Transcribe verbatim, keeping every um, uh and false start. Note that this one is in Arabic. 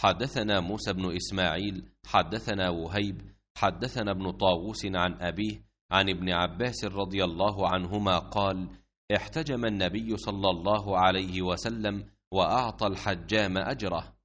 حدثنا موسى بن إسماعيل حدثنا وهيب حدثنا ابن طاووس عن أبيه عن ابن عباس رضي الله عنهما قال: احتجم النبي صلى الله عليه وسلم وأعطى الحجام أجره.